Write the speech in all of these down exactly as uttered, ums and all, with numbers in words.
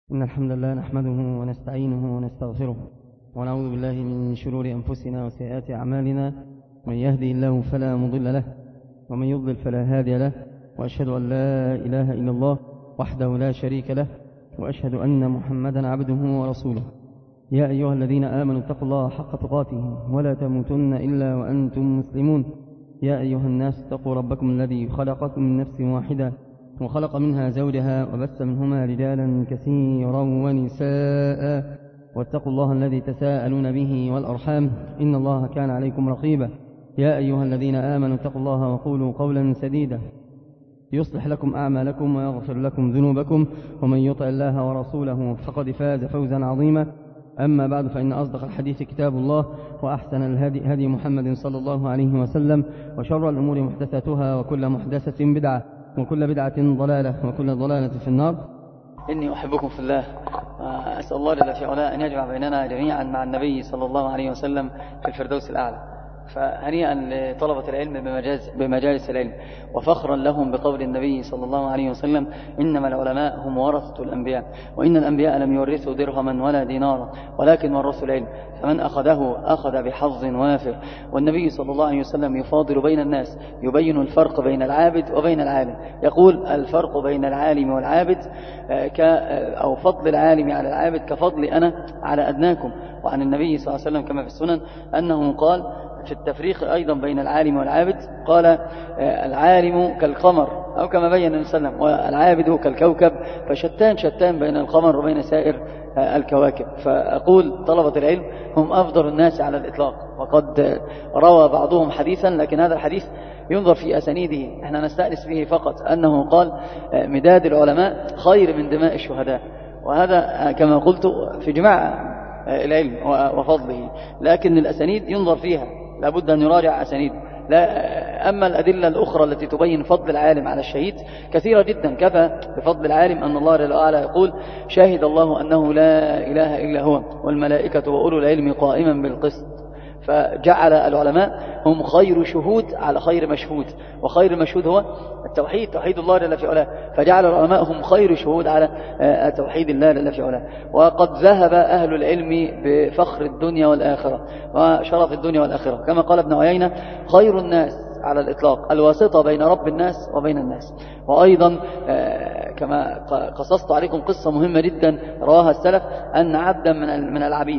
إن الحمد لله نحمده ونستعينه ونستغفره ونعوذ بالله من شرور أنفسنا وسيئات أعمالنا. من يهدي الله فلا مضل له ومن يضلل فلا هادي له، وأشهد أن لا إله إلا الله وحده لا شريك له، وأشهد أن محمدا عبده ورسوله. يا أيها الذين آمنوا اتقوا الله حق تقاته ولا تموتن إلا وأنتم مسلمون. يا أيها الناس اتقوا ربكم الذي خلقكم من نفس واحدة وخلق منها زوجها وبث منهما رجالا كثيرا ونساء، واتقوا الله الذي تساءلون به والأرحام إن الله كان عليكم رقيبا. يا أيها الذين آمنوا اتقوا الله وقولوا قولا سديدا يصلح لكم أعمالكم ويغفر لكم ذنوبكم، ومن يطع الله ورسوله فقد فاز فوزا عظيما. أما بعد، فإن أصدق الحديث كتاب الله، وأحسن الهدي هدي محمد صلى الله عليه وسلم، وشر الأمور محدثاتها، وكل محدثة بدعة، وكل بدعة ضلالة، وكل ضلالة في النار. إني أحبكم في الله، أسأل الله جل في علاه أن يجمع بيننا جميعا مع النبي صلى الله عليه وسلم في الفردوس الأعلى. فهنيئا لطلبة العلم بمجالس العلم، وفخرا لهم بقول النبي صلى الله عليه وسلم: إنما العلماء هم ورثة الأنبياء، وإن الأنبياء لم يورثوا درهما ولا دينارا ولكن ورثوا العلم، فمن أخذه أخذ بحظ وافر. والنبي صلى الله عليه وسلم يفاضل بين الناس، يبين الفرق بين العابد وبين العالم. يقول: الفرق بين العالم والعابد ك أو فضل العالم على العابد كفضل أنا على أدناكم. وعن النبي صلى الله عليه وسلم كما في السنن أنه قال في التفريق أيضا بين العالم والعابد، قال: العالم كالقمر، أو كما بين النبي صلى الله عليه وسلم، والعابد كالكوكب، فشتان شتان بين القمر وبين سائر الكواكب. فأقول طلبة العلم هم أفضل الناس على الإطلاق. وقد روى بعضهم حديثا، لكن هذا الحديث ينظر في أسانيده، احنا نستأنس به فقط أنه قال: مداد العلماء خير من دماء الشهداء. وهذا كما قلت في جماع العلم وفضله، لكن الأسانيد ينظر فيها، لابد أن يراجع أسانيد. لا أما الأدلة الأخرى التي تبين فضل العالم على الشهيد كثيرة جدا. كفى بفضل العالم أن الله جل وعلا يقول: شاهد الله أنه لا إله إلا هو والملائكة وأولو العلم قائما بالقسط. فجعل العلماء هم خير شهود على خير مشهود، وخير المشهود هو التوحيد، توحيد الله جل في علاه. فجعل العلماء هم خير شهود على توحيد الله جل في علاه. وقد ذهب أهل العلم بفخر الدنيا والآخرة وشرف الدنيا والآخرة، كما قال ابن عيينة: خير الناس على الإطلاق الواسطة بين رب الناس وبين الناس. وأيضا كما قصصت عليكم قصة مهمة جدا رواها السلف، أن عبدا من العبيد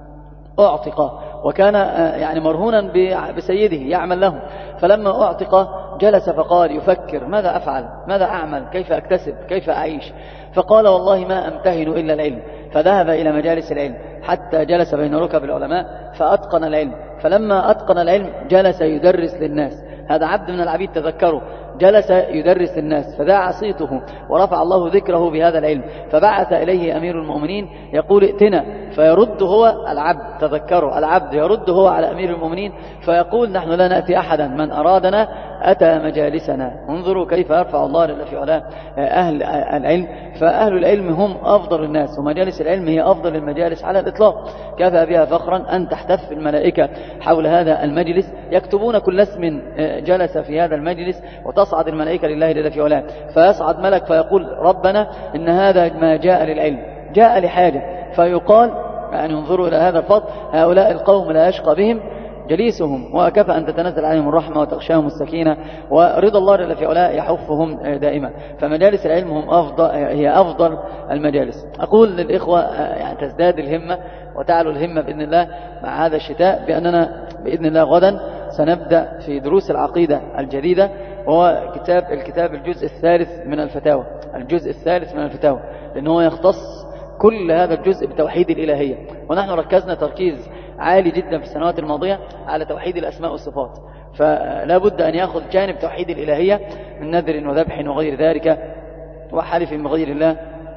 أعتق، وكان يعني مرهونا بسيده يعمل له. فلما أعتق جلس فقال يفكر: ماذا أفعل، ماذا أعمل، كيف أكتسب، كيف أعيش؟ فقال: والله ما أمتهن إلا العلم. فذهب إلى مجالس العلم حتى جلس بين ركب العلماء فأتقن العلم. فلما أتقن العلم جلس يدرس للناس. هذا عبد من العبيد، تذكروا، جلس يدرس للناس، فذاع صيته ورفع الله ذكره بهذا العلم. فبعث إليه أمير المؤمنين يقول: ائتنا. فيرد هو العبد، تذكروا، العبد يرد هو على أمير المؤمنين فيقول: نحن لا نأتي أحدا، من أرادنا أتى مجالسنا. انظروا كيف يرفع الله جل في علاه أهل العلم. فأهل العلم هم أفضل الناس، ومجالس العلم هي أفضل المجالس على الإطلاق. كفى بها فخرا أن تحتف الملائكة حول هذا المجلس، يكتبون كل اسم جلس في هذا المجلس، وتصعد الملائكة لله جل في علاه. فيصعد ملك فيقول: ربنا إن هذا ما جاء للعلم، جاء لحاجة. فيقال يعني انظروا إلى هذا الفضل: هؤلاء القوم لا يشقى بهم جليسهم، وكفى أن تتنزل عليهم الرحمة وتغشاهم السكينة، ورضا الله جل في علاه يحفهم دائما. فمجالس العلم هم أفضل، هي أفضل المجالس. أقول للإخوة يعني تزداد الهمة وتعلو الهمة بإذن الله مع هذا الشتاء، بأننا بإذن الله غدا سنبدأ في دروس العقيدة الجديدة، وهو كتاب الكتاب الجزء الثالث من الفتاوى، الجزء الثالث من الفتاوى، لأنه يختص كل هذا الجزء بتوحيد الإلهية. ونحن ركزنا تركيز عالي جدا في السنوات الماضية على توحيد الأسماء والصفات، فلا بد أن يأخذ جانب توحيد الإلهية من نذر وذبح وغير ذلك وحلف بغير الله.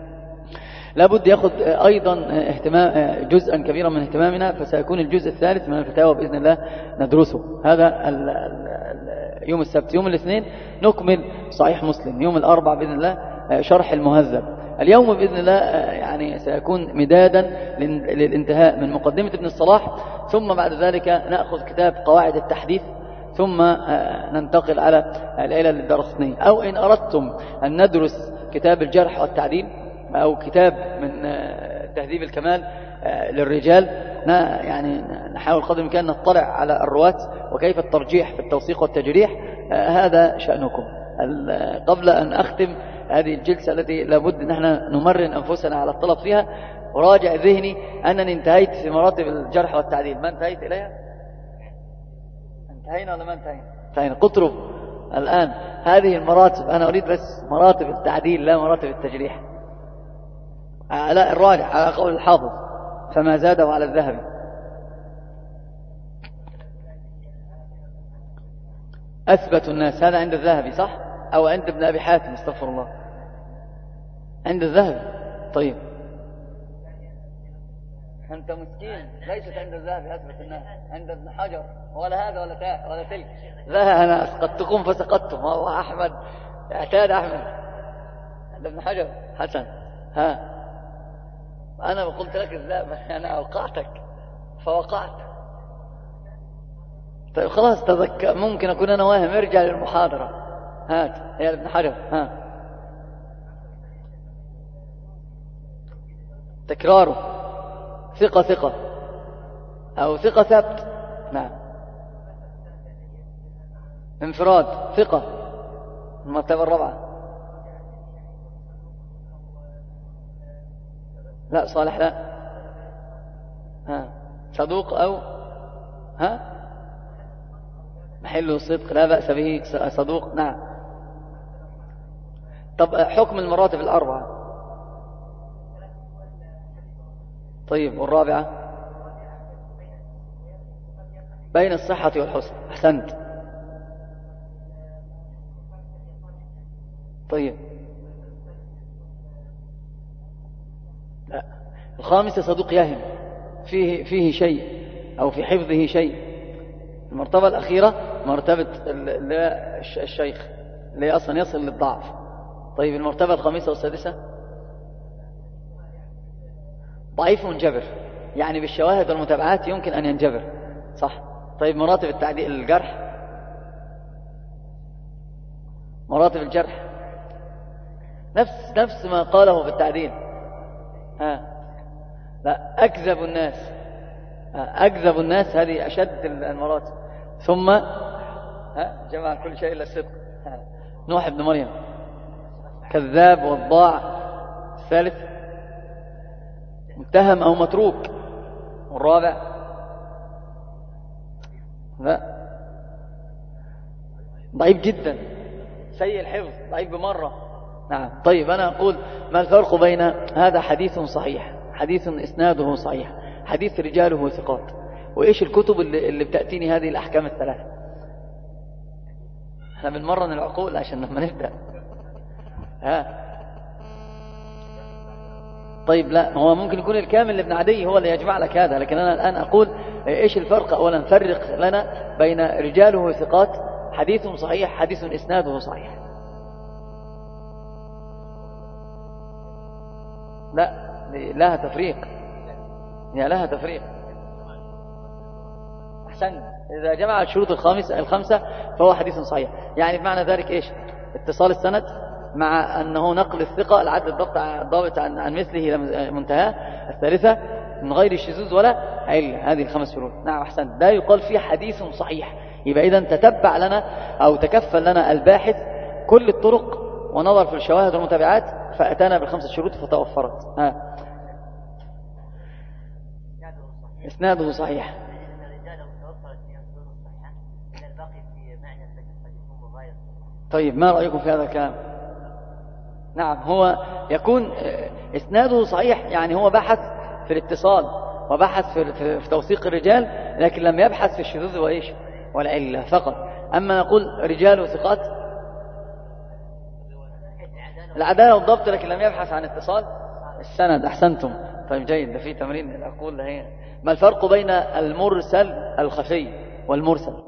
لا بد يأخذ أيضا اهتمام جزءا كبيرا من اهتمامنا، فسيكون الجزء الثالث من الفتاوى بإذن الله ندرسه. هذا يوم السبت. يوم الاثنين نكمل صحيح مسلم. يوم الأربع بإذن الله شرح المهذب. اليوم بإذن الله يعني سيكون مدادا للانتهاء من مقدمة ابن الصلاح، ثم بعد ذلك نأخذ كتاب قواعد التحديث، ثم ننتقل على العلل الدرقطنية. أو إن أردتم أن ندرس كتاب الجرح والتعديل أو كتاب من تهذيب الكمال للرجال، يعني نحاول قدر الإمكان نطلع على الرواة وكيف الترجيح في التوثيق والتجريح. هذا شأنكم. قبل أن أختم هذه الجلسة التي لابد أن احنا نمرن أنفسنا على الطلب فيها، وراجع ذهني أنني انتهيت في مراتب الجرح والتعديل. ما انتهيت إليها؟ انتهينا ولا ما انتهينا؟ انتهينا. قطرب الآن هذه المراتب. أنا أريد بس مراتب التعديل لا مراتب التجريح. لا، الراجع على قول الحافظ فما زاده على الذهبي. أثبت الناس، هذا عند الذهبي صح؟ أو عند ابن أبي حاتم، استغفر الله. عند الذهبي. طيب أنت مسكين، ليست عند الذهبي أثبت الناس، عند ابن حجر. ولا هذا ولا تا ولا تلك. لا، أنا أسقطتكم فسقطتم. هو أحمد اعتاد أحمد عند ابن حجر. حسن، ها أنا قلت لك الذهب، أنا أوقعتك فوقعت. طيب خلاص تذكر، ممكن أكون أنا واهم. ارجع للمحاضرة، هات يا ابن حجر. ها تكراره ثقة ثقة أو ثقة ثبت. نعم. انفراد ثقة، المرتبة الرابعة. لا صالح لا. ها صدوق أو ها محله الصدق لا بأس به صدوق. نعم. طب حكم المراتب الأربعة. طيب والرابعة؟ بين الصحة والحسن. أحسنت. طيب لا، الخامسة صدوق يهم فيه فيه شيء أو في حفظه شيء. المرتبة الأخيرة مرتبة الشيخ اللي أصلا يصل للضعف. طيب المرتبة الخامسة والسادسة ضعيف منجبر، يعني بالشواهد والمتابعات يمكن أن ينجبر، صح. طيب مراتب التعديل الجرح، مراتب الجرح نفس نفس ما قاله في التعديل. ها لا، أكذب الناس، أكذب الناس هذه أشد المراتب. ثم ها جمع كل شيء إلا الصدق. نوح ابن مريم كذاب وضاع. الثالث متهم أو متروك. والرابع لا، ضعيف جدا، سيء الحفظ، ضعيف بمرة. نعم. طيب أنا أقول ما الفرق بين هذا حديث صحيح، حديث إسناده صحيح، حديث رجاله ثقات، وإيش الكتب اللي, اللي بتأتيني هذه الأحكام الثلاثة؟ احنا بنمرن العقول عشان لما نبدأ. ها طيب لا، هو ممكن يكون الكامل لابن عدي هو اللي يجمع لك هذا، لكن أنا الآن أقول إيش الفرق. أولا فرق لنا بين رجاله ثقات، حديث صحيح، حديث إسناده صحيح. لا، لها تفريق، يا لها تفريق. أحسن، إذا جمع الشروط الخامسة الخمسة فهو حديث صحيح. يعني بمعنى ذلك إيش؟ اتصال السند مع أنه نقل الثقة العدل الضبط ضابط عن, عن مثله إلى منتهى. الثالثة من غير الشذوذ ولا علة. هذه الخمس شروط. نعم أحسن. لا يقال فيه حديث صحيح. يبقى إذن تتبع لنا أو تكفل لنا الباحث كل الطرق ونظر في الشواهد والمتابعات فأتانا بالخمسة شروط فتوفرت. ها إسناده صحيح. طيب ما رأيكم في هذا الكلام؟ نعم، هو يكون إسناده صحيح، يعني هو بحث في الاتصال وبحث في, في, في توثيق الرجال، لكن لم يبحث في الشذوذ وإيش والعلة فقط. أما نقول رجال وثقات العدالة والضبط، لكن لم يبحث عن اتصال السند. أحسنتم. طيب جيد، ده في تمرين أقول هي ما الفرق بين المرسل الخفي والمرسل؟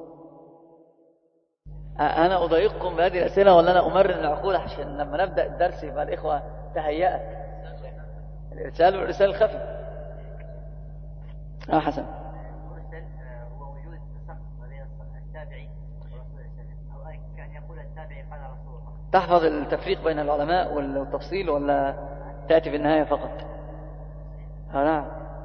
أنا أضايقكم بهذه الأسئلة ولا أنا أمرن العقول عشان لما نبدأ الدرس يبقى الإخوة تهيأت. الإرسال والإرسال الخفي. آه حسن. المرسل هو وجود التصق بين التابعي ورسول الله، أو كان يقول التابعي قال رسول الله. تحفظ التفريق بين العلماء والتفصيل ولا تأتي في النهاية فقط. ها نعم.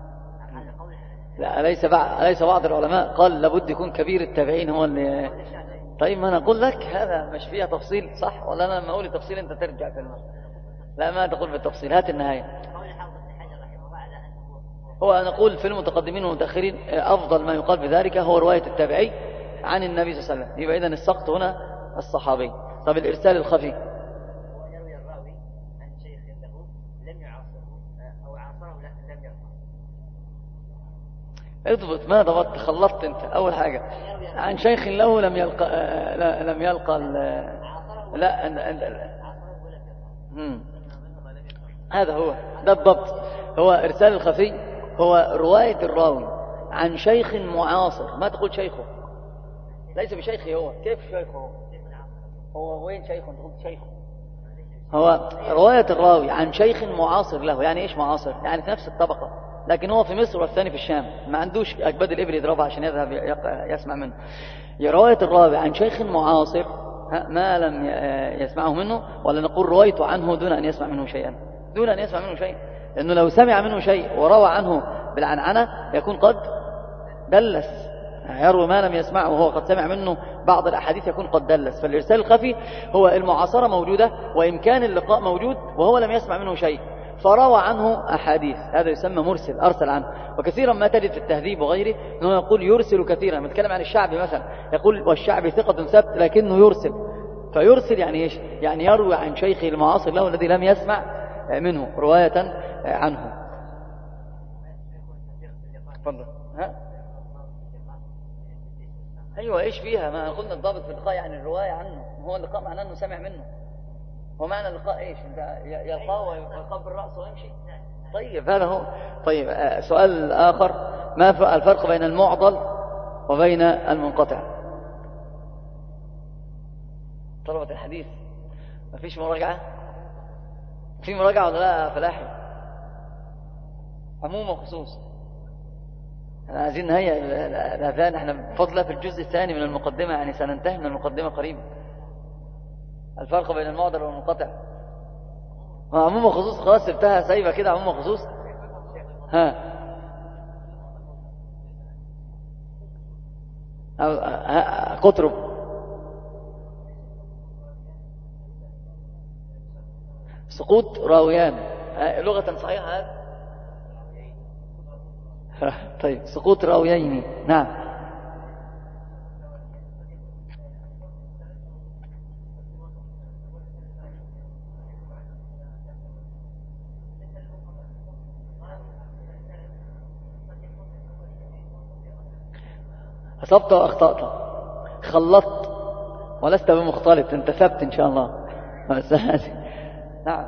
لا أليس بعض أليس بعض العلماء قال لابد يكون كبير التابعين هو اللي. طيب ما أنا أقول لك هذا مش فيها تفصيل صح ولا أنا لما أقول التفصيل أنت ترجع في المسألة؟ لا ما تقول بالتفصيل، هات النهاية. هو نقول في المتقدمين والمتأخرين أفضل ما يقال بذلك هو رواية التابعي عن النبي صلى الله عليه وسلم، يبقى إذن السقط هنا الصحابي. طب الإرسال الخفي يروي الراوي عن شيخ له لم يعاصره أو عاصره لم يلقى. اضبط ما ضبطت خلطت أنت. أول حاجة عن شيخ له لم يلقى لا لم يلقى لا لا هذا هو ده الضبط. هو إرسال الخفي هو رواية الراوي عن شيخ معاصر، ما تقول شيخه، ليس بشيخه هو. كيف شيخه هو؟ هو وين شيخه؟ انت قلت شيخه. هو رواية الراوي عن شيخ معاصر له. يعني ايش معاصر؟ يعني في نفس الطبقة، لكن هو في مصر والثاني في الشام، ما عندوش أكباد الإبل يضربها عشان يذهب يسمع منه. رواية الراوي عن شيخ معاصر ما لم يسمعه منه، ولا نقول روايته عنه دون أن يسمع منه شيئا، دون أن يسمع منه شيء، لأنه لو سمع منه شيء وروى عنه بالعنعنة يكون قد دلس. يروي ما لم يسمعه وهو قد سمع منه بعض الأحاديث يكون قد دلس. فالإرسال الخفي هو المعاصرة موجودة وإمكان اللقاء موجود وهو لم يسمع منه شيء فروى عنه أحاديث، هذا يسمى مرسل، أرسل عنه. وكثيرا ما تجد في التهذيب وغيره أنه يقول يرسل كثيرا. نتكلم عن الشعب مثلا يقول والشعب ثقة ثبت لكنه يرسل. فيرسل يعني إيش؟ يعني يروي عن شيخه المعاصر له الذي لم يسمع منه رواية عنه. تفضل. ها أيوة إيش فيها؟ ما قلنا الضابط في اللقاء يعني الرواية عنه، هو اللقاء معناه أنه سمع منه. ومعنى اللقاء إيش؟ أنت يلقاه ويلقاه بالرأس ويمشي. طيب هذا هو. طيب سؤال آخر، ما الفرق بين المعضل وبين المنقطع؟ طلبة الحديث ما فيش مراجعة؟ في مراجعة ولا لا فلاحي؟ عموم وخصوص. أنا عايزين نهيئ الأذان، احنا بفضل في الجزء الثاني من المقدمة، يعني سننتهي من المقدمة قريبا. الفرق بين المعضل والمنقطع عموم وخصوص. خلاص سبتها سايبة كده عموم وخصوص. ها قطرب سقوط راويان لغة صحيحة هذا. طيب سقوط راويين. نعم. أصبت وأخطأت، خلطت ولست بمختلط، انت ثبت إن شاء الله. نعم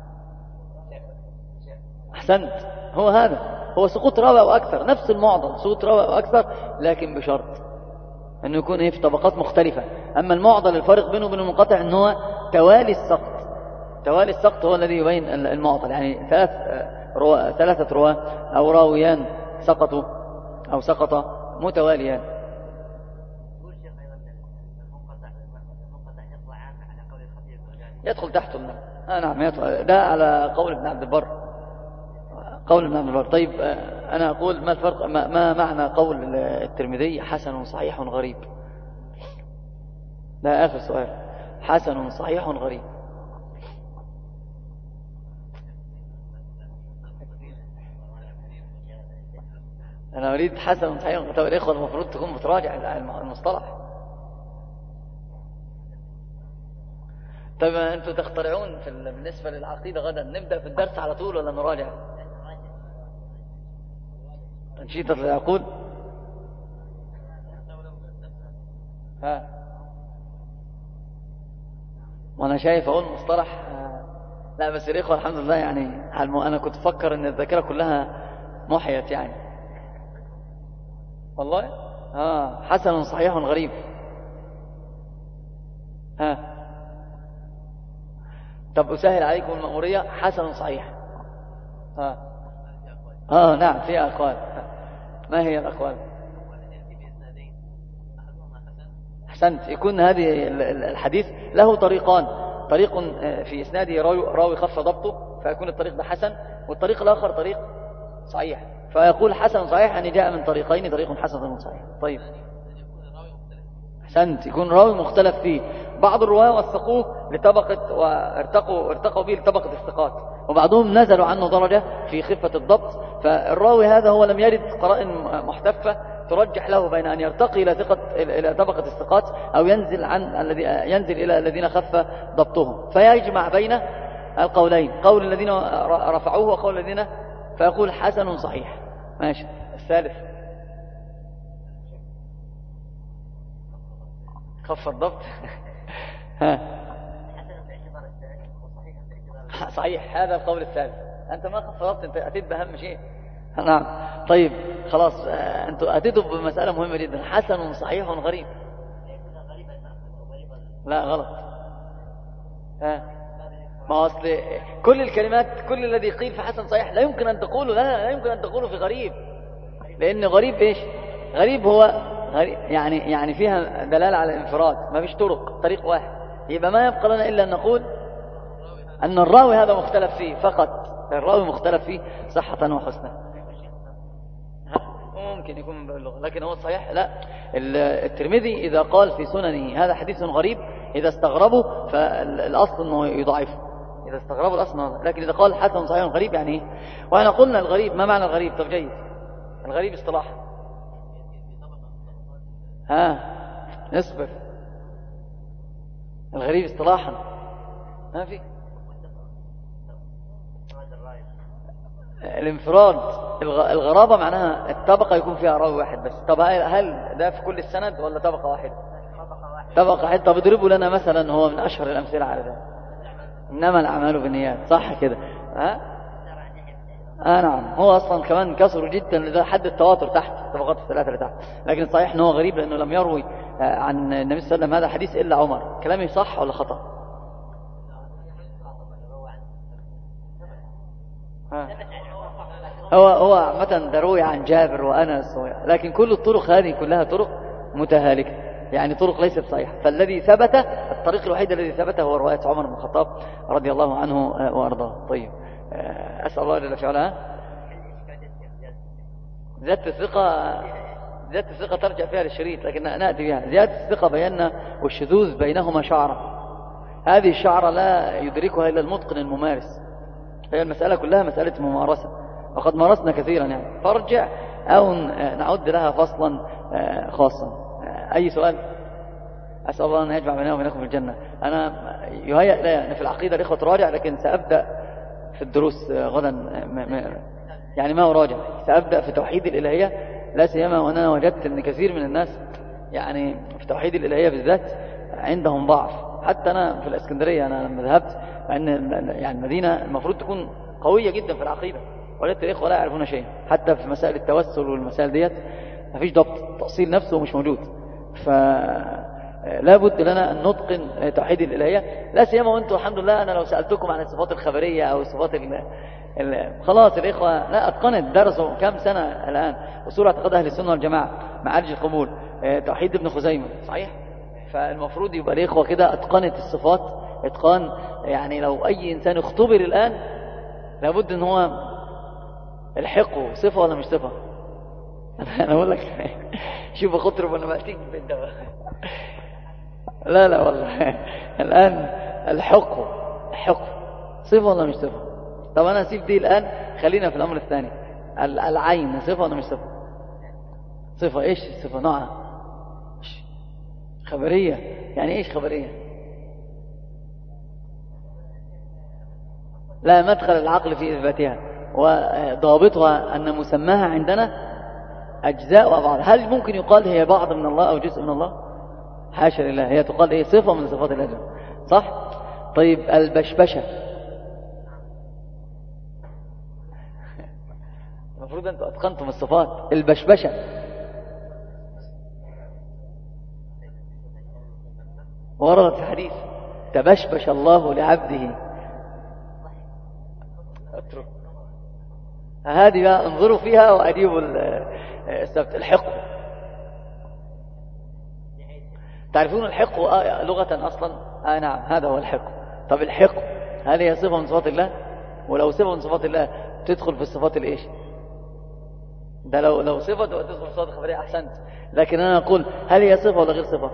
أحسنت. هو هذا هو سقوط راوي أو أكثر، نفس المعضل سقوط راوي أو أكثر، لكن بشرط أنه يكون إيه في طبقات مختلفة. أما المعضل الفرق بينه وبين المنقطع أنه هو توالي السقط. توالي السقط هو الذي يبين المعضل، يعني ثلاث روا... ثلاثة رواة أو راويان سقطوا أو سقط متواليان. يدخل تحته الماء. آه نعم يدخل. ده على قول ابن عبد البر، قول ابن عبد البر. طيب أنا أقول ما الفرق، ما, ما معنى قول الترمذي حسن صحيح غريب؟ ده آخر سؤال. حسن صحيح غريب. أنا أريد حسن صحيح. طيب الإخوة المفروض تكون بتراجع المصطلح. طيب أنتوا تخترعون في بالنسبة للعقيدة غدا نبدأ في الدرس على طول ولا نراجع؟ تنشيط العقول. ها وأنا شايف أقول مصطلح. لا بس الإخوة الحمد لله يعني أنا كنت أفكر أن الذاكرة كلها محيت يعني والله. ها حسن صحيح غريب. ها طب أسهل عليكم المأمورية. حسن صحيح. ها آه نعم في أقوال. ما هي الأقوال؟ أحسنت. يكون هذه الحديث له طريقان، طريق في إسناده راوي, راوي خف ضبطه فيكون الطريق ده حسن، والطريق الآخر طريق صحيح، فيقول حسن صحيح يعني جاء من طريقين، طريق حسن وطريق صحيح. طيب أحسنت، يكون راوي مختلف فيه. بعض الرواة وثقوه لطبقة وارتقوا ارتقوا به لطبقة الثقات، وبعضهم نزلوا عنه درجة في خفة الضبط، فالراوي هذا هو لم يرد قرائن محتفة ترجح له بين أن يرتقي إلى ثقة إلى طبقة الثقات أو ينزل عن الذي ينزل إلى الذين خف ضبطهم، فيجمع بين القولين، قول الذين رفعوه وقول الذين، فيقول حسن صحيح. ماشي. الثالث خف الضبط. ها صحيح، هذا القول الثالث. أنت ما خف الضبط، أنت أتيت بأهم شيء. نعم. طيب خلاص، أنتوا أتيتوا بمسألة مهمة جدا، حسن صحيح غريب. لا غلط. ها ما أصل كل الكلمات، كل الذي قيل في حسن صحيح لا يمكن أن تقوله، لا لا يمكن أن تقوله في غريب، لأن غريب إيش؟ غريب هو غريب يعني يعني فيها دلالة على الانفراد، ما فيش طرق، طريق واحد، يبقى ما يبقى لنا إلا أن نقول أن الراوي هذا مختلف فيه فقط، الراوي مختلف فيه صحة وحسنا. ممكن يكون من باب اللغة، لكن هو الصحيح لا. الترمذي إذا قال في سننه هذا حديث غريب، إذا استغربوا فالأصل أنه يضعفه، إذا استغربوا الأصل، لكن إذا قال حسن صحيح غريب يعني إيه؟ وأنا قلنا الغريب ما معنى الغريب؟ طب جيد، الغريب اصطلاحا. ها اصبر، الغريب اصطلاحا ما في الانفراد. الغرابة معناها الطبقة يكون فيها راوي واحد بس. طب هل ده في كل السند ولا طبقة واحدة؟ طبقة واحدة. طب اضربوا لنا مثلا، هو من أشهر الأمثلة على ذلك، إنما الأعمال بالنيات، صح كده؟ ها؟ آه نعم، هو أصلا كمان كسر جدا لذا حد التواتر تحت الطبقات الثلاثة اللي تحت، لكن صحيح أنه غريب لأنه لم يروي عن النبي صلى الله عليه وسلم هذا الحديث إلا عمر. كلامي صح ولا خطأ؟ ها. هو هو عامة دروي عن جابر وأنس، لكن كل الطرق هذه كلها طرق متهالكة، يعني طرق ليست صحيحة. فالذي ثبت، الطريق الوحيد الذي ثبت هو رواية عمر بن الخطاب رضي الله عنه وأرضاه. طيب أسأل الله جل في علاه. زيادة الثقة، زيادة الثقة ترجع فيها للشريط، لكن نأتي بها. زيادة الثقة بينا والشذوذ بينهما شعرة، هذه الشعرة لا يدركها إلا المتقن الممارس، هي المسألة كلها مسألة ممارسة، وقد مارسنا كثيرا يعني، فارجع أو نعد لها فصلا خاصا. أي سؤال؟ أسأل الله أن يجمع بيننا وبينكم في الجنة. أنا يهيأ لي في العقيدة الإخوة راجع، لكن سأبدأ في الدروس غدا يعني ما أراجع، سأبدأ في توحيد الإلهية، لا سيما وأنا وجدت أن كثير من الناس يعني في توحيد الإلهية بالذات عندهم ضعف. حتى أنا في الإسكندرية، أنا لما ذهبت، أن يعني المدينة المفروض تكون قوية جدا في العقيدة، وجدت الإخوة لا يعرفون شيء، حتى في مسائل التوسل والمسائل ديت ما فيش ضبط، التأصيل نفسه مش موجود. فلا بد لنا أن نتقن توحيد الإلهية، لا سيما وأنتم الحمد لله. أنا لو سألتكم عن الصفات الخبرية أو الصفات ال ال خلاص الإخوة لا أتقنت، درسوا كم سنة الآن أصول اعتقاد أهل السنة والجماعة، معارج القبول، توحيد ابن خزيمة، صحيح. فالمفروض يبقى الإخوة كده أتقنت الصفات إتقان، يعني لو أي إنسان اختبر الآن لابد أن هو الحقه صفة ولا مش صفة. أنا أقول لك شوف أخطرب وأنا بأتيك بالدواء. لا لا والله الآن الحقه حقه صفة ولا مش صفة. طب أنا أسيب دي الآن، خلينا في الأمر الثاني. العين صفة ولا مش صفة؟ صفة. إيش الصفة؟ نوعها خبرية. يعني إيش خبرية؟ لا مدخل العقل في إثباتها، وضابطها أن مسماها عندنا أجزاء وبعض. هل ممكن يقال هي بعض من الله أو جزء من الله؟ حاشا لله، هي تقال هي صفة من صفات الله، صح؟ طيب البشبشة، المفروض أنتم أتقنتم الصفات. البشبشة وردت في حديث تبشبش الله لعبده. اترك هذه بقى، انظروا فيها وأجيبوا السبت. الحق، تعرفون الحق لغة أصلا؟ آه نعم، هذا هو الحق. طب الحق هل هي صفة من صفات الله؟ ولو صفة من صفات الله تدخل في الصفات الإيش؟ ده لو لو صفة تدخل في الصفات الخبرية أحسنت. لكن أنا أقول هل هي صفة ولا غير صفة؟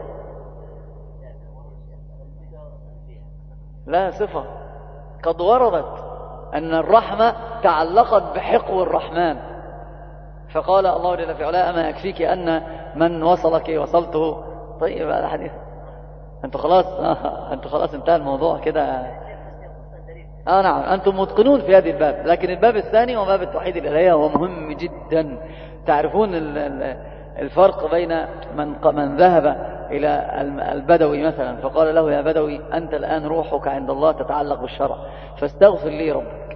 لا صفة. قد وردت أن الرحمة تعلقت بحقو الرحمن، فقال الله جل في علاه أما يكفيك أن من وصلك وصلته. طيب هذا حديث أنتوا خلاص آه. أنتوا خلاص انتهى الموضوع كده. آه نعم أنتم متقنون في هذه الباب، لكن الباب الثاني هو باب التوحيد الإلهية، هو مهم جدا. تعرفون الفرق بين من من ذهب إلى البدوي مثلا فقال له يا بدوي أنت الآن روحك عند الله تتعلق بالشرع فاستغفر لي ربك.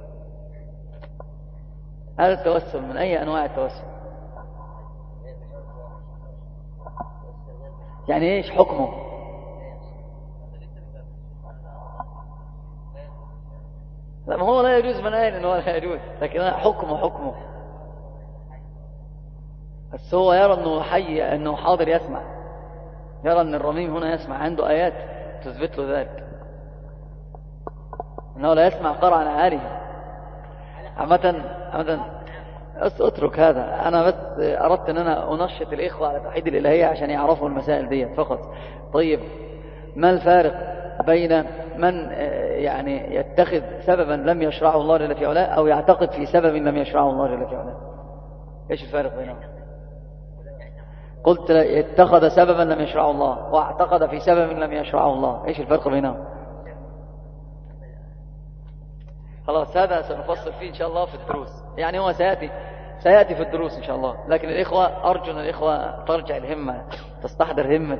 هذا التوسل من أي أنواع التوسل؟ يعني إيش حكمه؟ لا ما هو لا يجوز، من قال إنه لا يجوز، لكن حكمه حكمه بس هو يرى أنه حي، أنه حاضر يسمع، يرى أن الرميم هنا يسمع، عنده آيات تثبت له ذلك، أنه لا يسمع قرعا عالي. عامة عامة اترك هذا، أنا بس أردت أن أنا أنشط الإخوة على توحيد الإلهية عشان يعرفوا المسائل دي فقط. طيب ما الفارق بين من يعني يتخذ سببا لم يشرعه الله جل في علاه أو يعتقد في سبب لم يشرعه الله جل في علاه؟ إيش الفارق بينهم؟ قلت اتخذ سببا لم يشرعه الله واعتقد في سبب لم يشرعه الله، إيش الفرق بينهم؟ خلاص هذا سنفصل فيه إن شاء الله في الدروس، يعني هو سيأتي سيأتي في الدروس إن شاء الله. لكن الإخوة أرجو أن الإخوة ترجع الهمة، تستحضر همة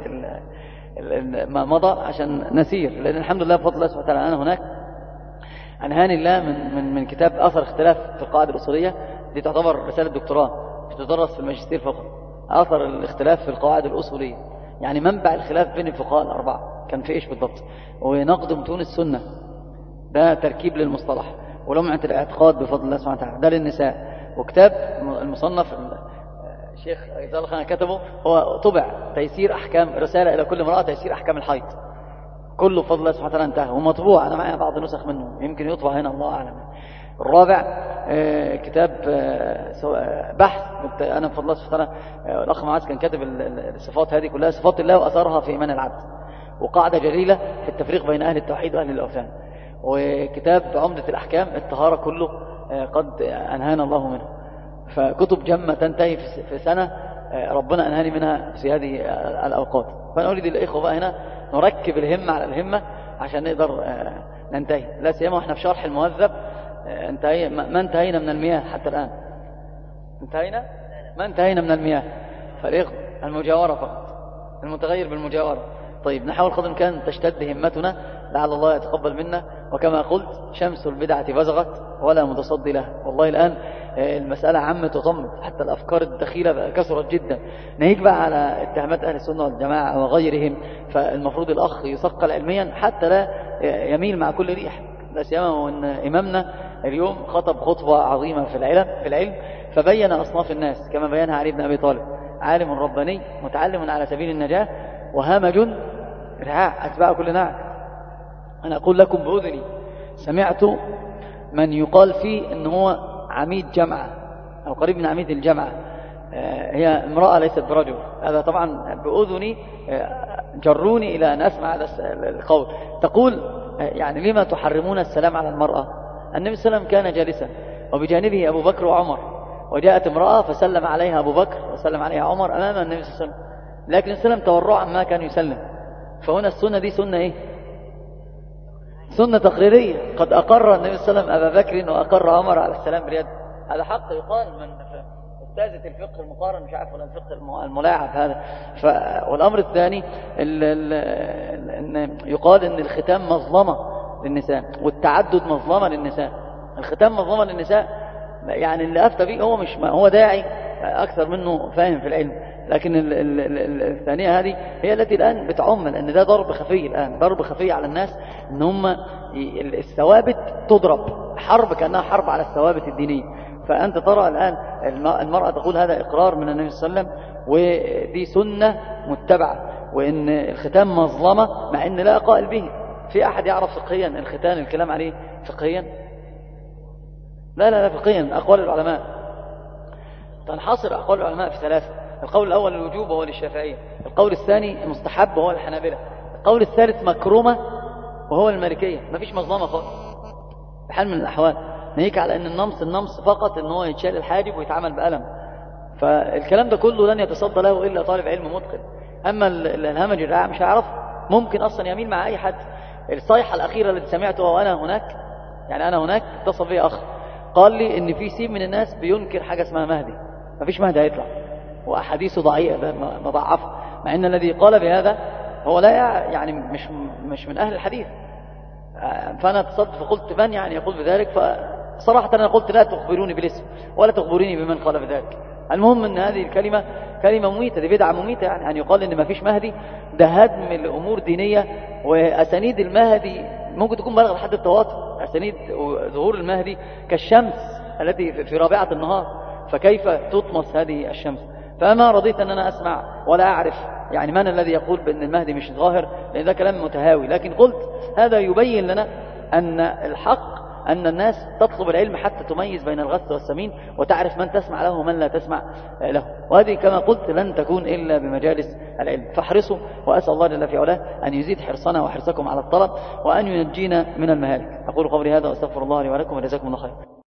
ما مضى عشان نسير، لأن الحمد لله بفضل الله سبحانه وتعالى أنا هناك أنهاني الله من من من كتاب أثر اختلاف في القواعد الأصولية، دي تعتبر رسالة دكتوراه بتدرس في الماجستير فقط، أثر الاختلاف في القواعد الأصولية، يعني منبع الخلاف بين الفقهاء الأربعة كان في إيش بالضبط، ونقد متون السنة، ده تركيب للمصطلح، ولمعة الاعتقاد بفضل الله سبحانه وتعالى، ده للنساء. وكتاب المصنف الشيخ جزاه الله خيرا كتبه هو طبع تيسير أحكام، رسالة إلى كل امرأة تيسير أحكام الحيض، كله بفضل الله سبحانه وتعالى انتهى ومطبوع، أنا معي بعض نسخ منه يمكن يطبع هنا الله أعلم. الرابع كتاب بحث أنا بفضل الله سبحانه وتعالى، الأخ معاذ كان كاتب الصفات هذه كلها، صفات الله وأثرها في إيمان العبد، وقاعدة جليلة في التفريق بين أهل التوحيد وأهل الأوثان. وكتاب عمدة الأحكام الطهارة كله قد أنهانا الله منه، فكتب جمة تنتهي في سنة ربنا أنهاني منها في هذه الأوقات. فأنا أريد الإخوة بقى هنا نركب الهمة على الهمة عشان نقدر ننتهي، لا سيما وإحنا في شرح المهذب انتهي ما انتهينا من المياه حتى الآن، انتهينا ما انتهينا من المياه، فالإخوة المجاورة فقط، المتغير بالمجاورة. طيب نحاول قدر الإمكان تشتد همتنا لعل الله يتقبل منا، وكما قلت شمس البدعة بزغت ولا متصدي لها، والله الآن المسألة عمت وطمت، حتى الأفكار الدخيلة كثرت جدا، ناهيك بقى على اتهامات أهل السنة والجماعة وغيرهم. فالمفروض الأخ يثقل علميا حتى لا يميل مع كل ريح، لا سيما وأن إمامنا اليوم خطب خطبة عظيمة في العلم في العلم فبين أصناف الناس كما بينها علي بن أبي طالب، عالم رباني متعلم على سبيل النجاة، وهامج رعاع أتباع كل ناع. أنا أقول لكم بأذني سمعت من يقال فيه أنه هو عميد جامعة أو قريب من عميد الجامعة، هي امرأة ليست برجل، هذا طبعا بأذني جروني إلى أن أسمع هذا القول، تقول يعني لما تحرمون السلام على المرأة؟ النبي صلى الله عليه وسلم كان جالسا وبجانبه أبو بكر وعمر، وجاءت امرأة فسلم عليها أبو بكر وسلم عليها عمر أمام النبي صلى الله عليه وسلم، لكن السلام تورعا ما كان يسلم. فهنا السنة دي سنة إيه؟ سنة تقريرية، قد أقر النبي صلى الله عليه وسلم أبا بكر وأقر عمر على السلام باليد، هذا حق يقال من أستاذة الفقه المقارن مش عارف ولا الفقه الملاعب هذا. ف... والأمر الثاني ال... ال... ال... يقال إن الختام مظلمة للنساء والتعدد مظلمة للنساء، الختام مظلمة للنساء، يعني اللي أفتى به هو مش ما هو داعي أكثر منه فاهم في العلم، لكن ال... ال... ال... الثانية هذه هي التي الآن بتعم، لأن ده ضرب خفي الآن، ضرب خفي على الناس إن هم الثوابت تضرب حرب كأنها حرب على الثوابت الدينية. فأنت ترى الآن المرأة تقول هذا إقرار من النبي صلى الله عليه وسلم ودي سنة متبعة، وإن الختام مظلمة مع إن لا قائل به. في أحد يعرف فقهيا الختان الكلام عليه فقهيا؟ لا لا لا فقهيا أقوال العلماء تنحصر أقوال العلماء في ثلاثة. القول الأول الوجوب وهو للشافعية، القول الثاني المستحب وهو الحنابلة، القول الثالث مكرومة وهو المالكية. مفيش مظلمة خالص بحال من الأحوال، ناهيك على أن النمص النمص فقط أن هو يتشال الحاجب ويتعمل بقلم. فالكلام ده كله لن يتصدى له إلا طالب علم متقن. أما الهمج الرعاع مش هيعرف، ممكن أصلا يميل مع أي حد. الصيحة الأخيرة التي سمعتها وأنا هناك، يعني أنا هناك اتصل بي أخ قال لي إن في سيب من الناس بينكر حاجة اسمها مهدي، مفيش مهدي هيطلع، وأحاديثه ضعيفة مضاعفة، مع أن الذي قال بهذا هو لا يعني مش مش من أهل الحديث. فأنا اتصلت فقلت من يعني يقول بذلك، فصراحة أنا قلت لا تخبروني بالاسم ولا تخبروني بمن قال بذلك. المهم أن هذه الكلمة كلمة مميتة، دي بدعة مميتة، يعني أن يقال إن ما فيش مهدي، ده هدم الأمور دينية. وأسانيد المهدي ممكن تكون بلغ لحد التواتر، أسانيد ظهور المهدي كالشمس التي في رابعة النهار، فكيف تطمس هذه الشمس؟ فما رضيت أن أنا أسمع ولا أعرف يعني من الذي يقول بأن المهدي مش ظاهر، لأن ده كلام متهاوي. لكن قلت هذا يبين لنا أن الحق أن الناس تطلب العلم حتى تميز بين الغث والسمين، وتعرف من تسمع له ومن لا تسمع له. وهذه كما قلت لن تكون إلا بمجالس العلم. فاحرصوا، وأسأل الله جل في علاه أن يزيد حرصنا وحرصكم على الطلب، وأن ينجينا من المهالك. أقول قولي هذا وأستغفر الله لي ولكم، وجزاكم الله خير.